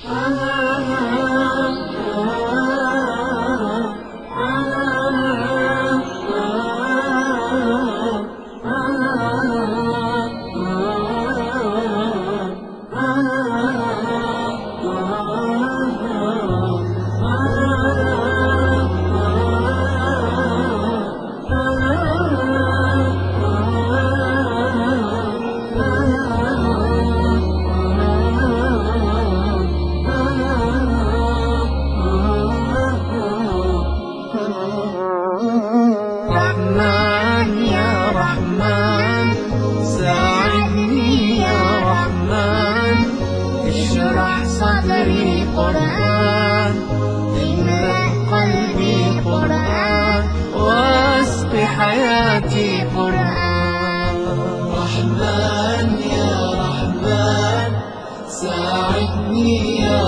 رحمن يا رحمن ساعدني يا رحمن اشرح صدري قرآن املأ قلبي قرآن واسق حياتي قرآن. رحمن يا رحمن ساعدني يا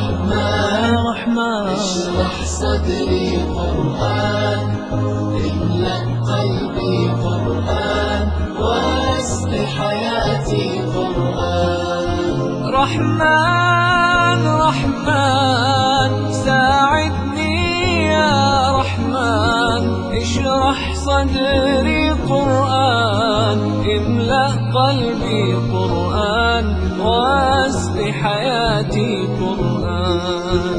رحمن اشرح صدري قرآن املأ قلبي قرآن واسق حياتي قرآن. رحمن رحمن ساعدني يا رحمن اشرح صدري قرآن املأ قلبي قرآن واسق حياتي قرآن.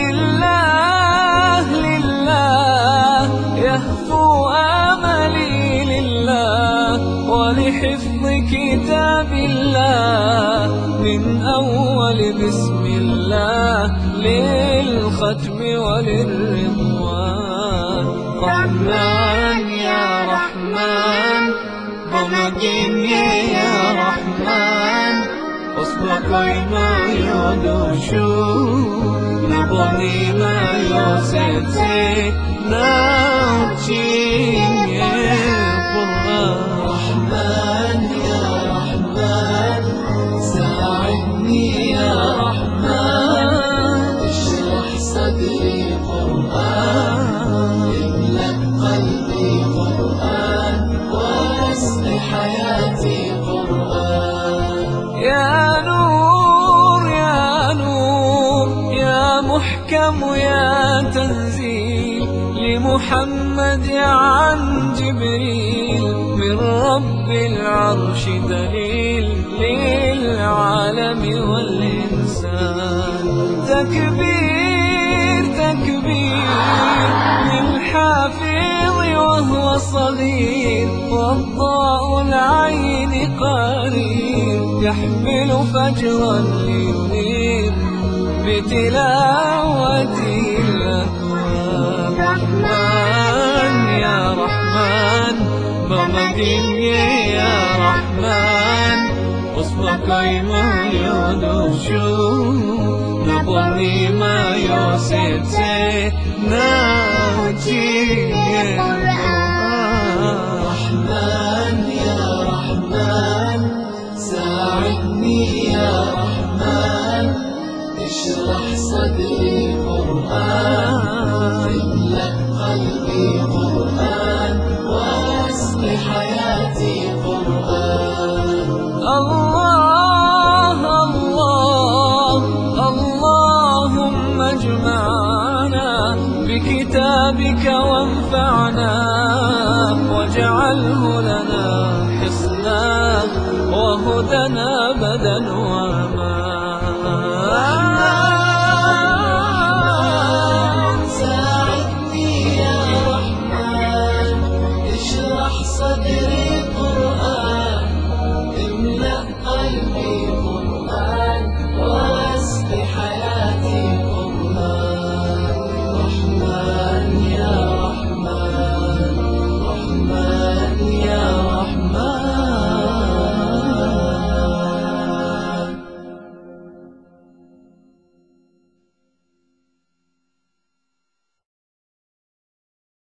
لله لله يهفو آملي لله ولحفظ كتاب الله من أول بسم الله للختم وللرضوان. رحمن يا رحمن بمجيني يا رحمن أصبحي ما يدوشو نبني ما يوسيتي نوتشيني قرآن. رحمن يا رحمن ساعدني يا رحمن اشرح صدري قرآن املأ قلبي قرآن واسق حياتي قرآن. يا نور يا نور يا محكم يا تنزيل لمحمد عن جبريل من رب العرش دليل للعالم والإنسان. تكبير تكبير للحافظ وهو صغير والضاء العين قرير يحمل فجرا لينير بتلاوته الأكوان. رحمن يا رحمن بمجيني يا رحمن أصبحي ما يدوشو نبني ما يوسيتي نوتشيني قرآن. رحمن يا رحمن ساعدني يا رحمن اشرح صدري قرآن املأ قلبي قرآن واسق حياتي قرآن. الله الله اللهم اجمعنا بكتابك وانفعنا واجعله لنا حصنا وهدنا أبدا رحمن ساعدني يا رحمن اشرح صدري